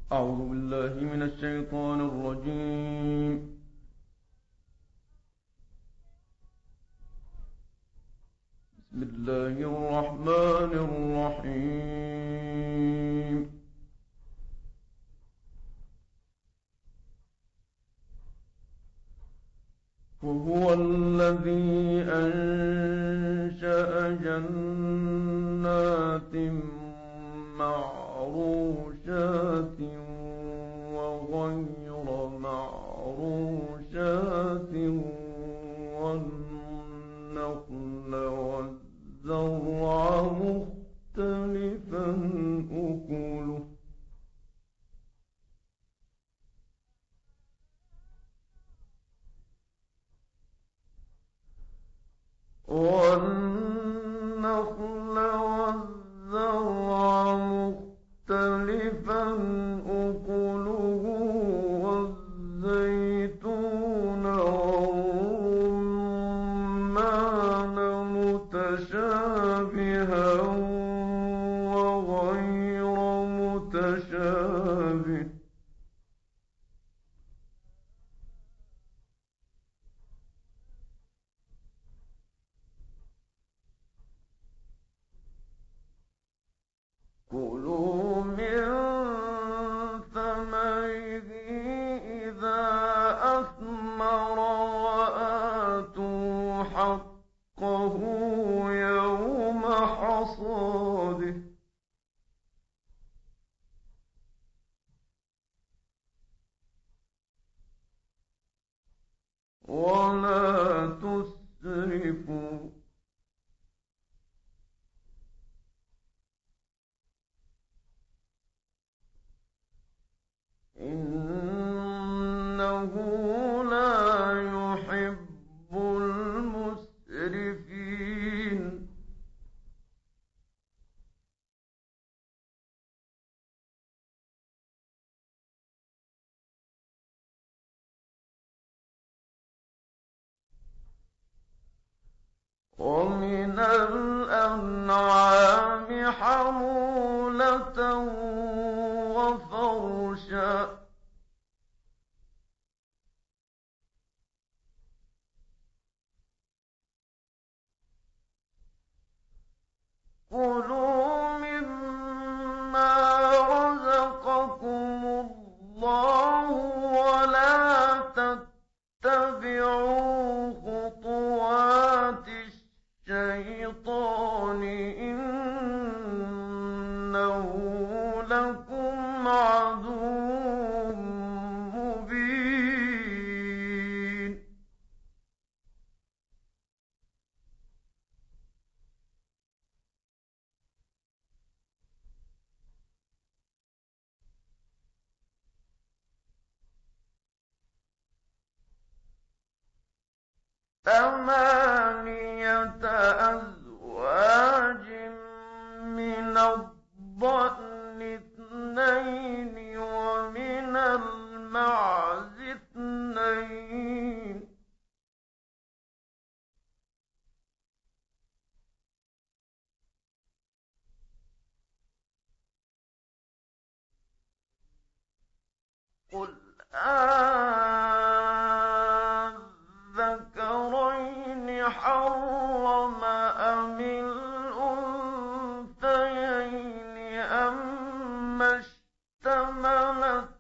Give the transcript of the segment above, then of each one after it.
أعوذ بالله من الشيطان الرجيم. بسم الله الرحمن الرحيم. وهو الذي أنشأ جنات معروشات وغير معروشات والنخل والزرع مختلفا أكله والنخل والزرع مختلفا أكله والزيتون والرمان متشابها وغير متشابه كلوا من ثمره إذا أثمر وآتوا حقه يوم حصاده ولا تسرفوا إنه لا يحب المسرفين ومن الأنعام حمولة وفرشا كلوا مما رزقكم الله ولا تتبعوا خطوات الشيطان إنه لكم عدو مبين ثمانية أزواج من الضأن اثنين ومن المعز اثنين قل أذكرين حرم أم الأنثيين أما اشتملت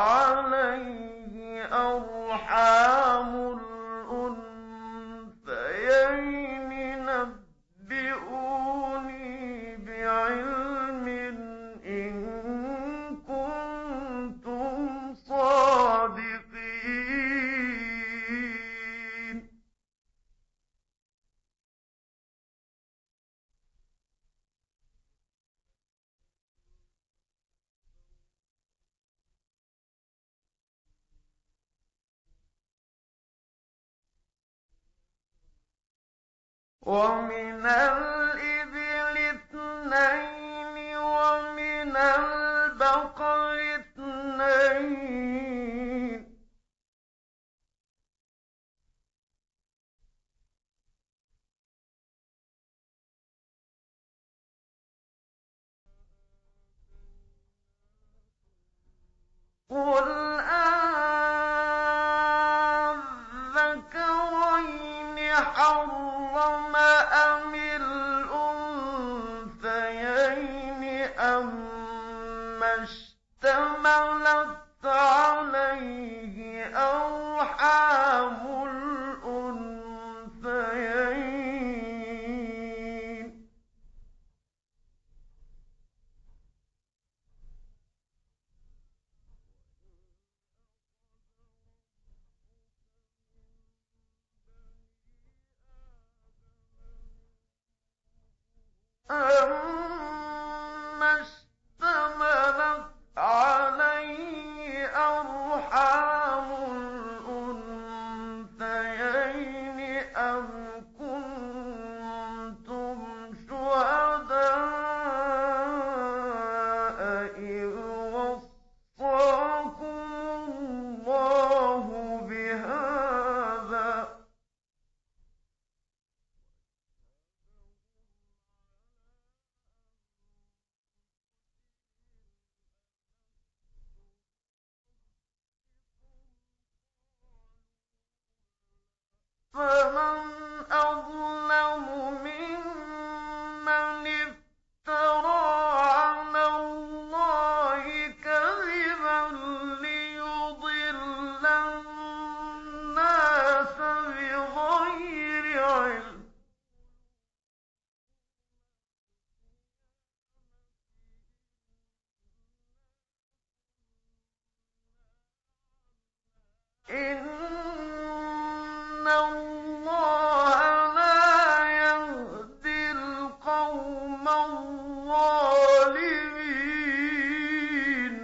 عليه أرحام الأنثيين نبئوني بعلم إن كنتم صادقين ومن الإبل اثنين ومن البقر اثنين أَمَّا اشْتَمَلَتْ عَلَيْهِ أَرْحَامُ الْأُنثَيَيْنِ أَمَّا اشْتَمَلَتْ عَلَيْهِ أَرْحَامُ الْأُنثَيَيْنِ أَمْ كُنتُمْ شُهَدَاءَ إِذْ وَصَّاكُمُ اللَّهُ بِهَٰذَا ۚ فَمَنْ أَظْلَمُ مِمَّنِ افْتَرَىٰ عَلَى اللَّهِ كَذِبًا لِّيُضِلَّ النَّاسَ بِغَيْرِ عِلْمٍ ۗ إِنَّ اللَّهَ لَا يَهْدِي الْقَوْمَ الظَّالِمِينَ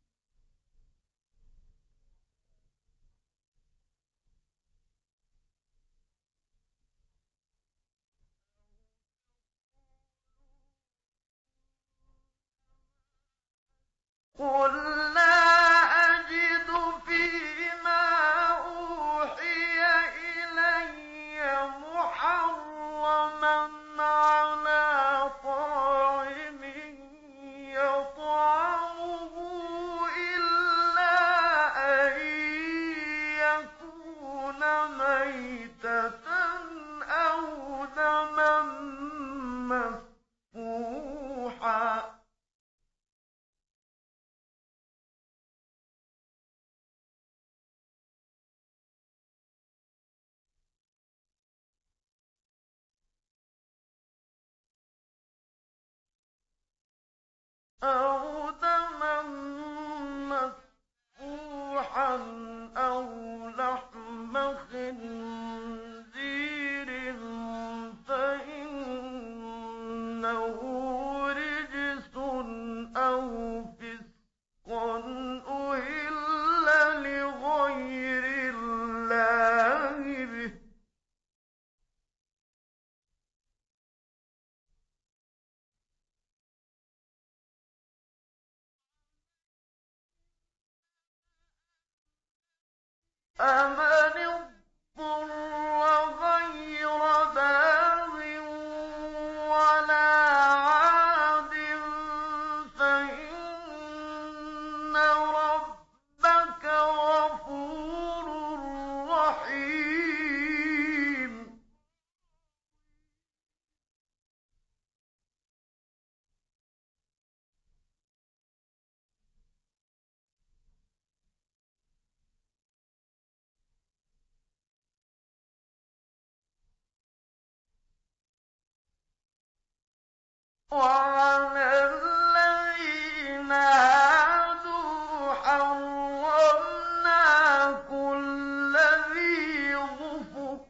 قُل لَّا أَجِدُ فِيمَا أُوحِيَ إِلَيَّ مُحَرَّمًا عَلَىٰ طَاعِمٍ يَطْعَمُهُ إِلَّا أَن يَكُونَ مَيْتَةً أَوْ دَمًا مَّسْفُوحًا أَوْ دَمًا مَّسْفُوحًا أَوْ لَحْمَ خِنزِيرٍ فَإِنَّهُ رِجْسٌ أَوْ فِسْقًا أُهِلَّ لِغَيْرِ اللَّهِ بِهِ ۚ فَمَنِ اضْطُرَّ غَيْرَ بَاغٍ وَلَا عَادٍ فَإِنَّ رَبَّكَ غَفُورٌ رَّحِيمٌ وَعَلَى الَّذِينَ هَادُوا حَرَّمْنَا كُلَّ ذِي ظُفُرٍ ۖ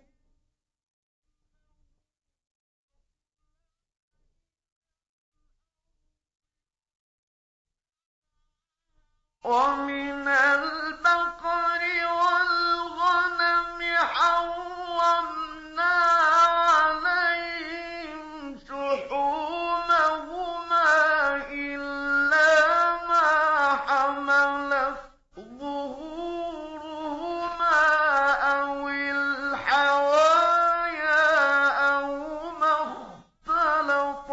وَمِنَ الْبَقَرِ وَالْغَنَمِ حَرَّمْنَا عَلَيْهِمْ شُحُومَهُمَا إِلَّا مَا حَمَلَتْ ظُهُورُهُمَا أَوِ الْحَوَايَا أَوْ مَا اخْتَلَطَ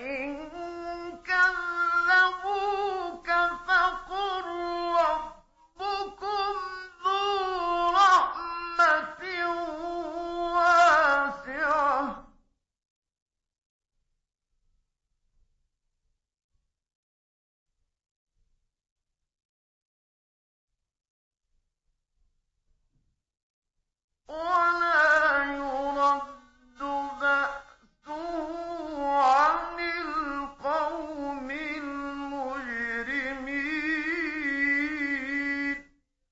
كذبوك فقل ربكم ذو رحمة واسعة ولا يرد بأسه عن القوم المجرمين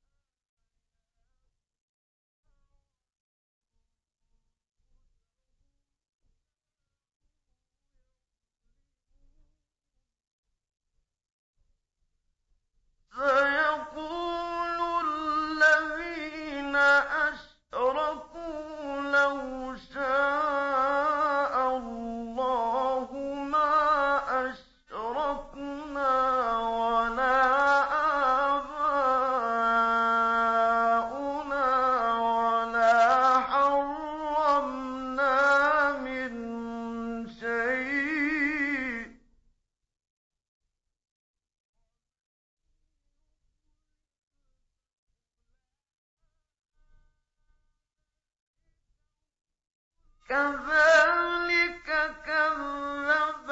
سيقول الذين أشركوا لو شاء الله ما أشركنا ولا آباؤنا ولا حرمنا من شيء كذلك كذب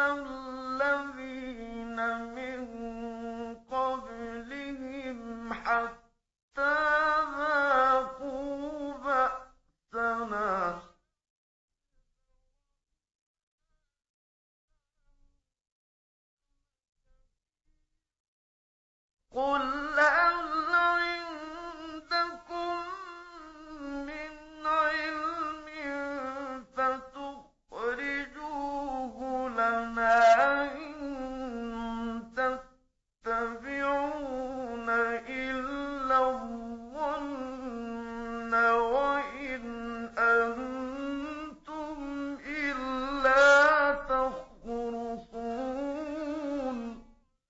الذين من قبلهم حتى ذاقوا بأسنا قل هل عندكم من علم فتخرجوه لنا إن تتبعون إلا الظن وإن أنتم إلا تخرصون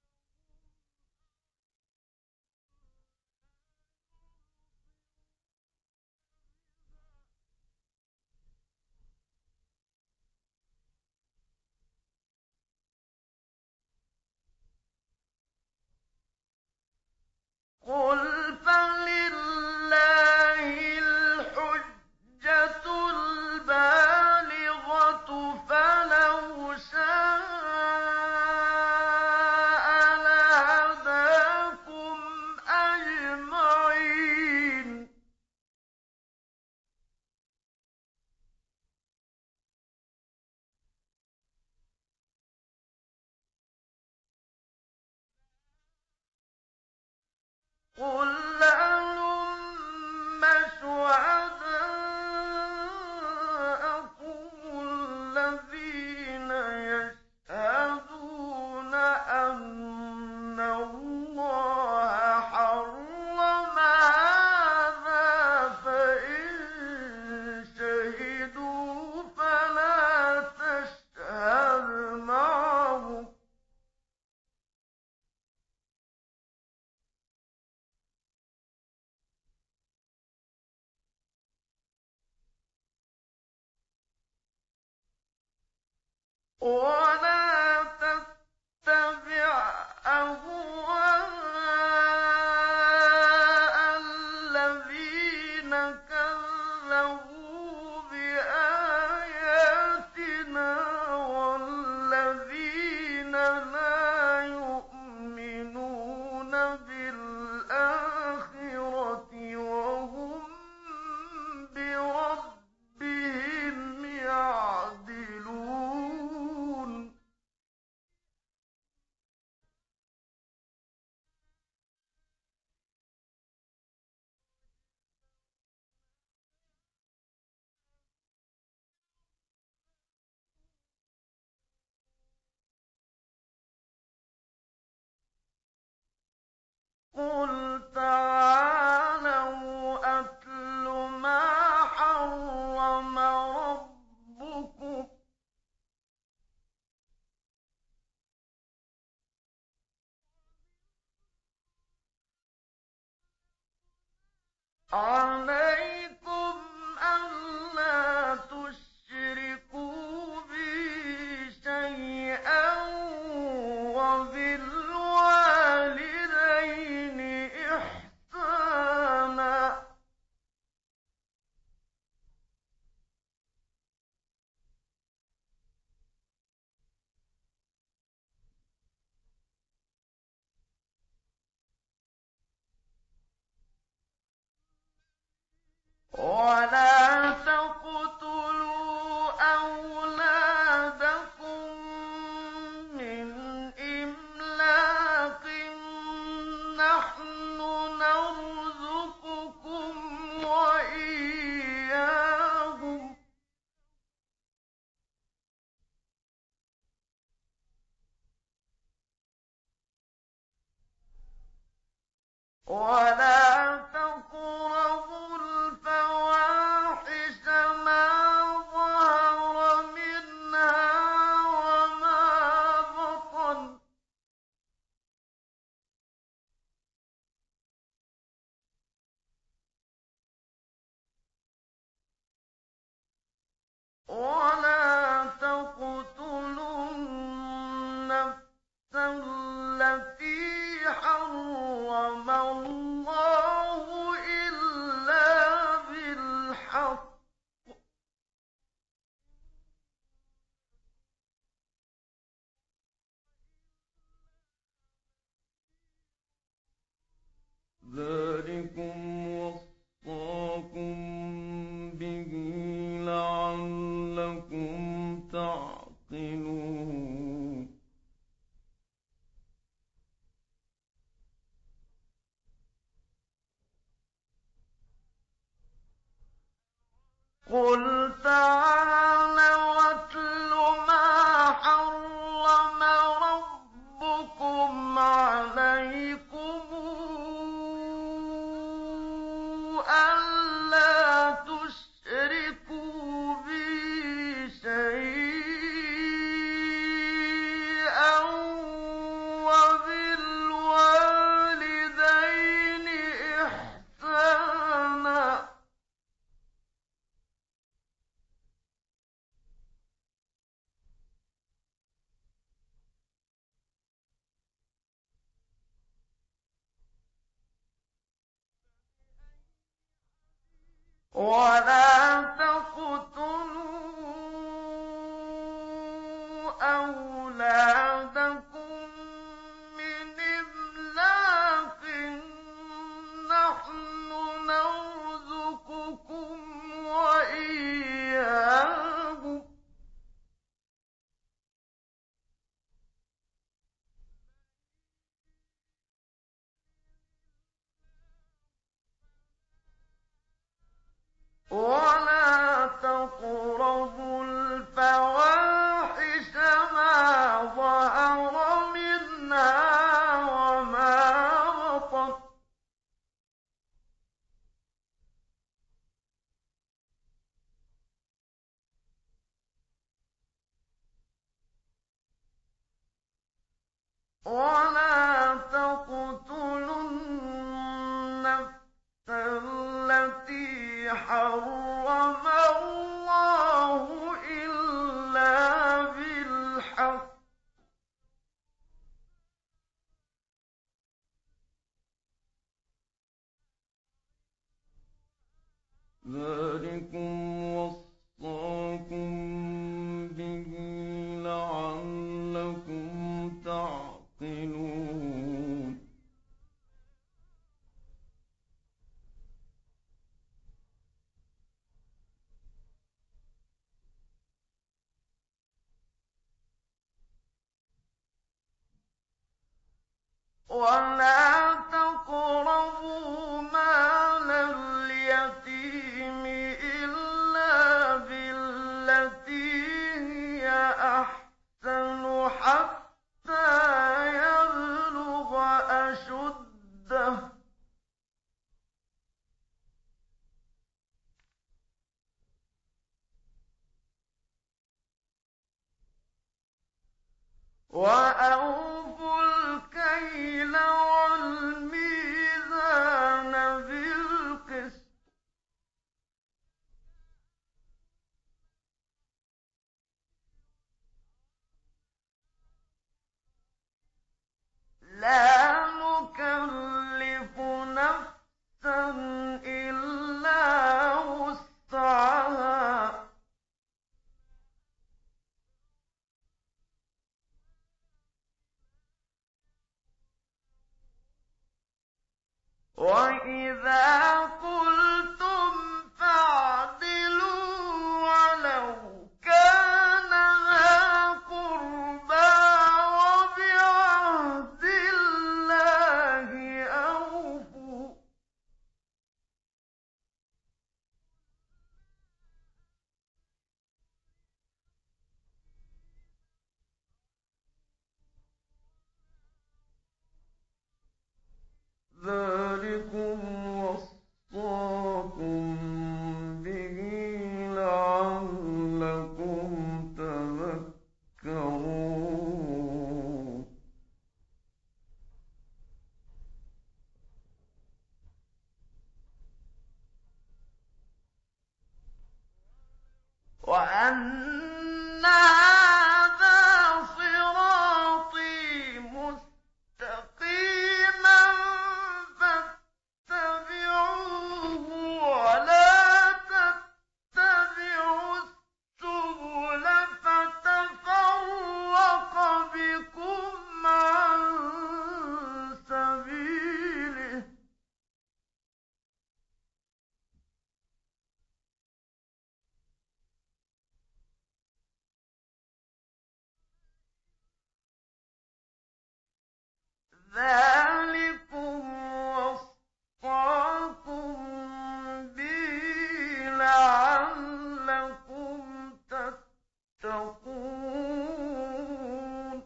قل فلله الحجة البالغة فلو شاء لهداكم أجمعين قل هلم شهداءكم الذين يشهدون أن الله حرم هذا فإن شهدوا فلا تشهد معهم ولا تتبع أهواء الذين كذبوا بآياتنا والذين لا يؤمنون بالآخرة وهم بربهم يعدلون قل تعالوا أتل ما حرم ربكم عليكم ألا تشركوا بي شيئا وبالوالدين إحسانا. ولا تقتلوا أولادكم من إملاق، نحن نرزقكم وإياهم، ولا تقربوا الفواحش ما ظهر منها وما بطن، ولا تقتلوا النفس التي حرم الله إلا بالحق، ذلكم وصاكم به لعلكم تعقلون. قل تعالوا واتل ما حرم ربكم عليكم، ألا تشركوا بي شيئا وبالوالدين إحسانا. ولا تقتلوا أولادكم من إملاق، نحن نرزقكم وإياهم، ولا تقربوا الفواحش ما ظهر منها وما بطن، ولا تقتلوا النفس التي حرم الله إلا بالحق، ذلكم وصاكم به لعلكم تعقلون. ولا تقربوا مال اليتيم إلا بالتي هي أحسن حتى يبلغ أشده، وأوفوا الكيل والميزان بالقسط، وَإِذَا قُلْتُمْ فَاعْدِلُوا وَلَوْ كَانَ ذَا قُرْبَىٰ وَبِعَهْدِ اللَّهِ أَوْفُوا ۚ ذَٰلِكُمْ وَصَّاكُم بِهِ لَعَلَّكُمْ تَذَكَّرُونَ وَأَنَّ هَٰذَا صِرَاطِي مُسْتَقِيمًا فَاتَّبِعُوهُ وَلَا تَتَّبِعُوا السُّبُلَ فَتَفَرَّقَ بِكُمْ عَن سَبِيلِهِ ۚ ذَٰلِكُمْ وَصَّاكُم بِهِ لَعَلَّكُمْ تَتَّقُونَ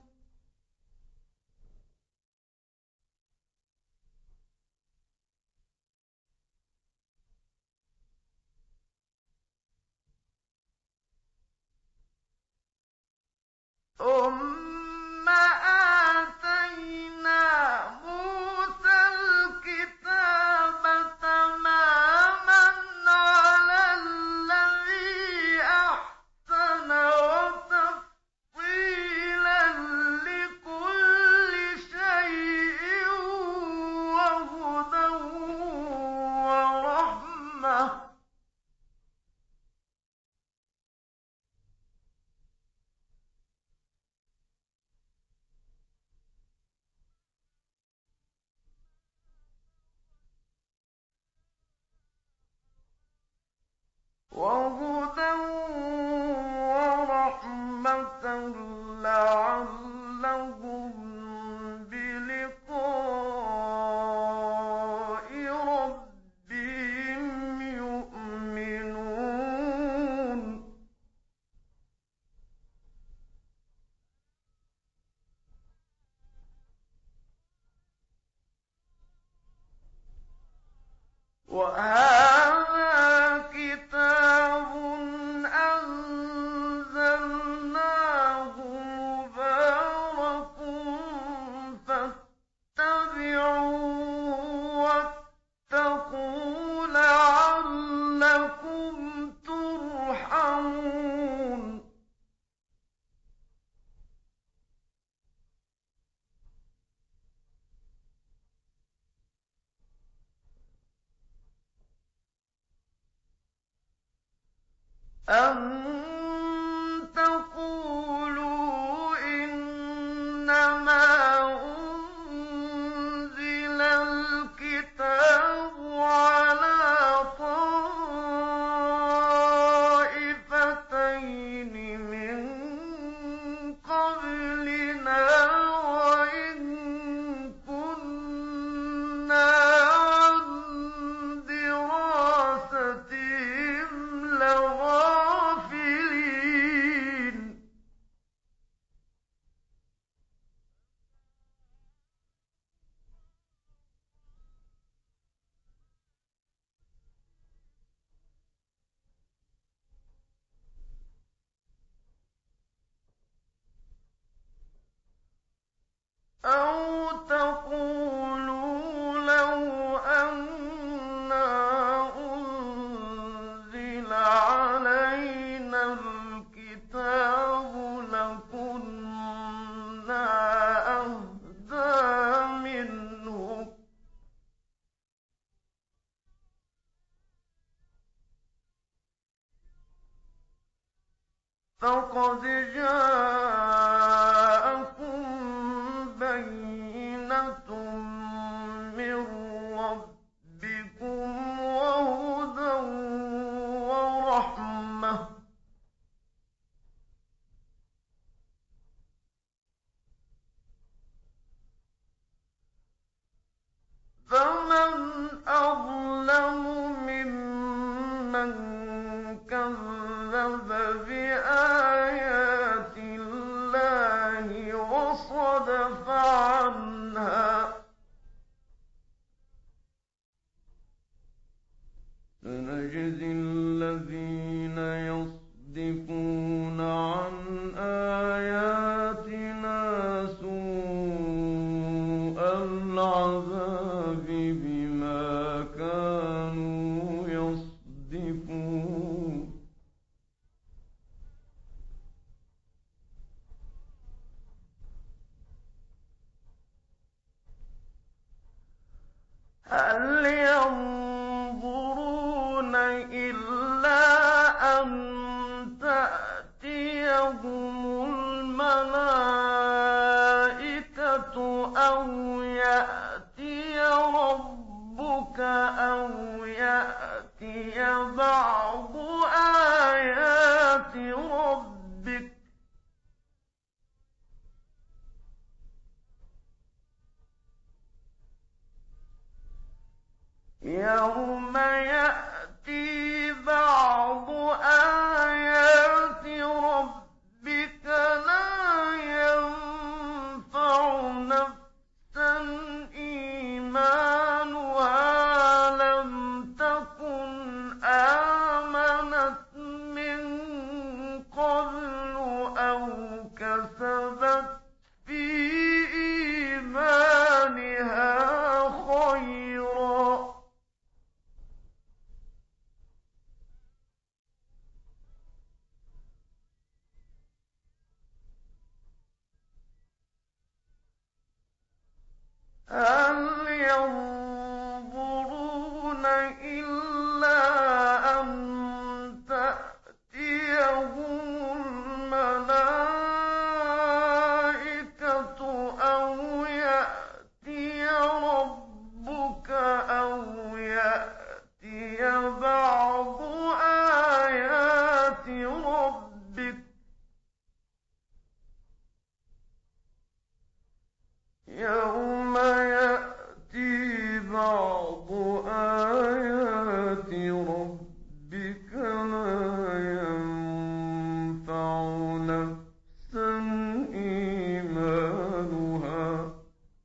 ثُمَّ آتَيْنَا مُوسَى الْكِتَابَ تَمَامًا عَلَى الَّذِي أَحْسَنَ وَتَفْصِيلًا لِّكُلِّ شَيْءٍ وَهُدًى وَرَحْمَةً ۚ لَعَلَّهُم بِلِقَاءِ رَبِّهِمْ يُؤْمِنُونَ وَهَٰذَا كِتَابٌ أَنزَلْنَاهُ مُبَارَكٌ فَاتَّبِعُوهُ وَاتَّقُوا لَعَلَّكُمْ تُرْحَمُونَ أَن تَقُولُوا إِنَّمَا أُنزِلَ الْكِتَابُ عَلَىٰ طَائِفَتَيْنِ مِن قَبْلِنَا وَإِن كُنَّا عَن دِرَاسَتِهِمْ لَغَافِلِينَ أَوْ تَقُولُوا لَوْ أَنَّا أُنزِلَ عَلَيْنَا الْكِتَابُ لَكُنَّا أَهْدَىٰ مِنْهُمْ ۚ فَقَدْ جَاءَكُم بَيِّنَةٌ مِّن رَّبِّكُمْ العذاب بما كانوا يصدفون هل ينظرون إلا أن تأتيهم الملائكة أو يأتي ربك أو يأتي بعض آيات ربك يوم يأتي بعض آيات ربك لا ينفع نفسا إيمانها لم تكن آمنت من قبل أو كسبت في إيمانها خيرا هل ينظرون إلا أن تأتيهم الملائكة أو يأتي ربك أو يأتي بعض آيات ربك يوم يأتي بعض آيات ربك لا ينفع نفسا إيمانها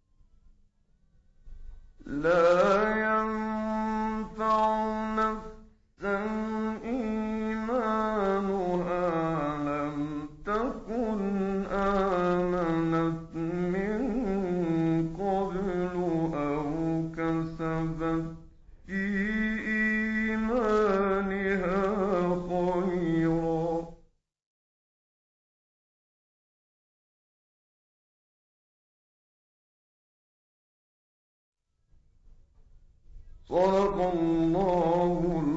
لم تكن آمنت من قبل أو كسبت في إيمانها خيرا صدق الله